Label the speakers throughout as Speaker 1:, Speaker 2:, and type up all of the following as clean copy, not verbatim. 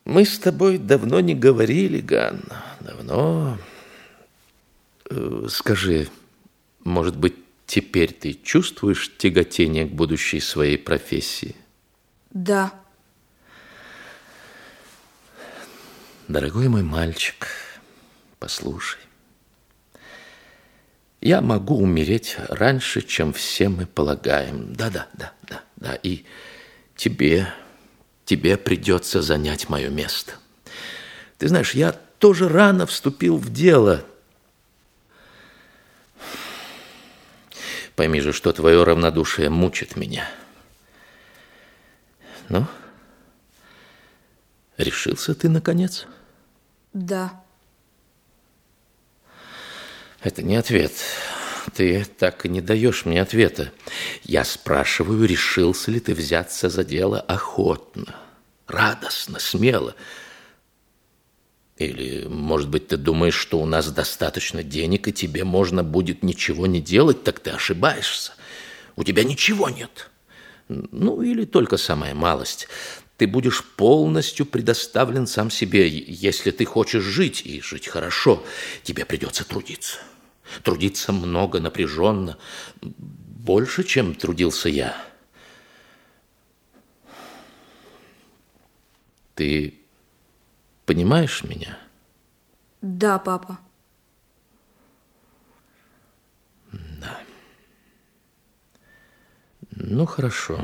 Speaker 1: Мы с тобой давно не говорили, Ганна. Давно. Скажи, может быть, теперь ты чувствуешь тяготение к будущей своей профессии?
Speaker 2: Да.
Speaker 1: Дорогой мой мальчик, послушай. Я могу умереть раньше, чем все мы полагаем. Да. И тебе придется занять мое место. Ты знаешь, я тоже рано вступил в дело. Пойми же, что твое равнодушие мучит меня. Ну, решился ты, наконец?
Speaker 2: Да.
Speaker 1: Это не ответ. Ты так и не даешь мне ответа. Я спрашиваю, решился ли ты взяться за дело охотно, радостно, смело? Или, может быть, ты думаешь, что у нас достаточно денег, и тебе можно будет ничего не делать, так ты ошибаешься. У тебя ничего нет. Ну, или только самая малость. Ты будешь полностью предоставлен сам себе. Если ты хочешь жить, и жить хорошо, тебе придется трудиться. Трудиться много, напряженно, больше, чем трудился я. Ты понимаешь меня?
Speaker 2: Да, папа.
Speaker 1: Да. Ну, хорошо.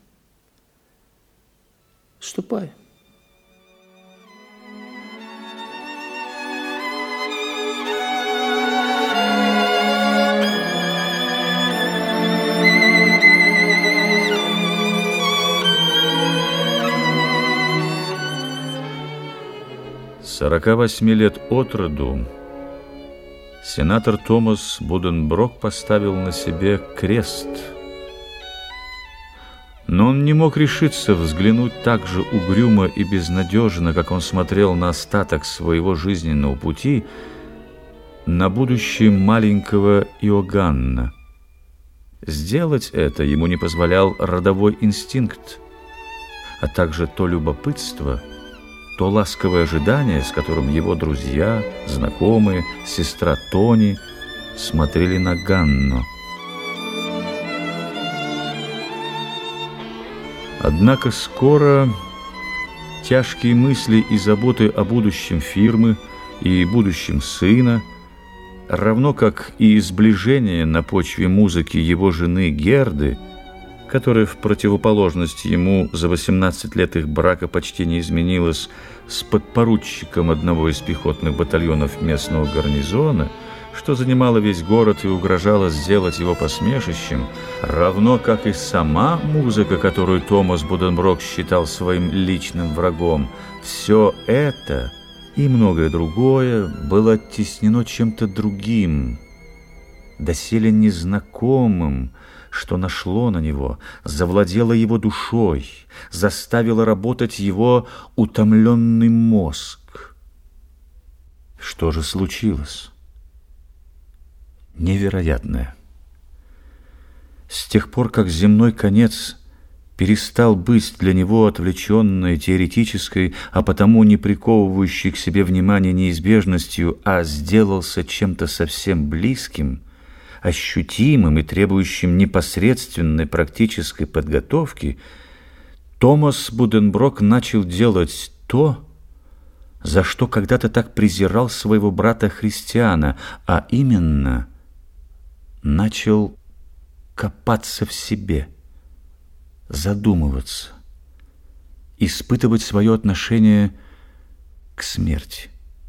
Speaker 1: Ступай.
Speaker 3: С 48 лет от роду сенатор Томас Буденброк поставил на себе крест. Но он не мог решиться взглянуть так же угрюмо и безнадежно, как он смотрел на остаток своего жизненного пути, на будущее маленького Иоганна. Сделать это ему не позволял родовой инстинкт, а также то любопытство, то ласковое ожидание, с которым его друзья, знакомые, сестра Тони смотрели на Ганну. Однако скоро тяжкие мысли и заботы о будущем фирмы и будущем сына, равно как и сближение на почве музыки его жены Герды, которая в противоположность ему за 18 лет их брака почти не изменилась, с подпоручиком одного из пехотных батальонов местного гарнизона, что занимало весь город и угрожало сделать его посмешищем, равно как и сама музыка, которую Томас Буденброк считал своим личным врагом, все это и многое другое было оттеснено чем-то другим, доселе незнакомым, что нашло на него, завладело его душой, заставило работать его утомленный мозг. Что же случилось? Невероятное. С тех пор, как земной конец перестал быть для него отвлеченной, теоретической, а потому не приковывающей к себе внимание неизбежностью, а сделался чем-то совсем близким, ощутимым и требующим непосредственной практической подготовки, Томас Буденброк начал делать то, за что когда-то так презирал своего брата-христиана, а именно начал копаться в себе, задумываться, испытывать свое отношение к смерти.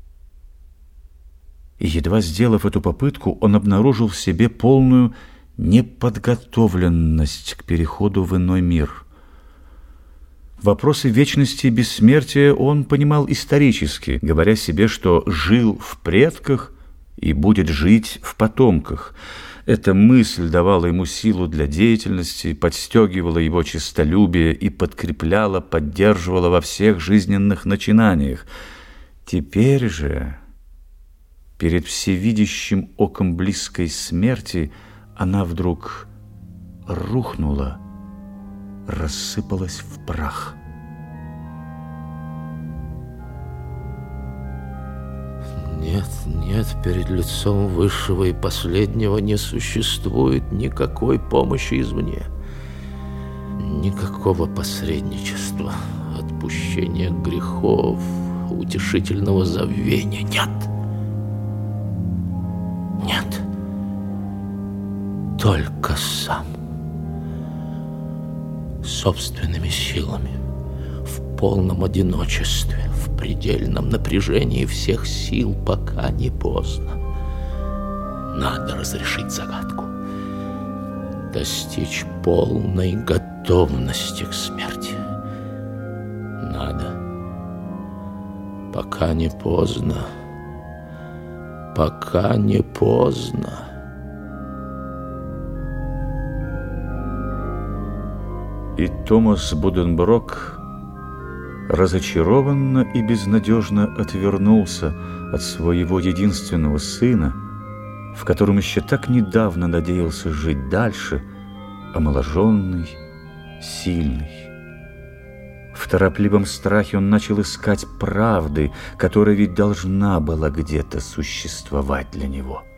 Speaker 3: И едва сделав эту попытку, он обнаружил в себе полную неподготовленность к переходу в иной мир. Вопросы вечности и бессмертия он понимал исторически, говоря себе, что жил в предках и будет жить в потомках. Эта мысль давала ему силу для деятельности, подстегивала его честолюбие и подкрепляла, поддерживала во всех жизненных начинаниях. Теперь же, перед всевидящим оком близкой смерти, она вдруг рухнула, рассыпалась в прах.
Speaker 1: Нет, нет, перед лицом высшего и последнего не существует никакой помощи извне, никакого посредничества, отпущения грехов, утешительного забвения. Нет! Нет! Только сам, собственными силами, в полном одиночестве, в предельном напряжении всех сил, пока не поздно. Надо разрешить загадку, достичь полной готовности к смерти. Надо, пока не поздно, пока не поздно.
Speaker 3: И Томас Буденброк разочарованно и безнадежно отвернулся от своего единственного сына, в котором еще так недавно надеялся жить дальше, омоложенный, сильный. В торопливом страхе он начал искать правды, которая ведь должна была где-то существовать для него.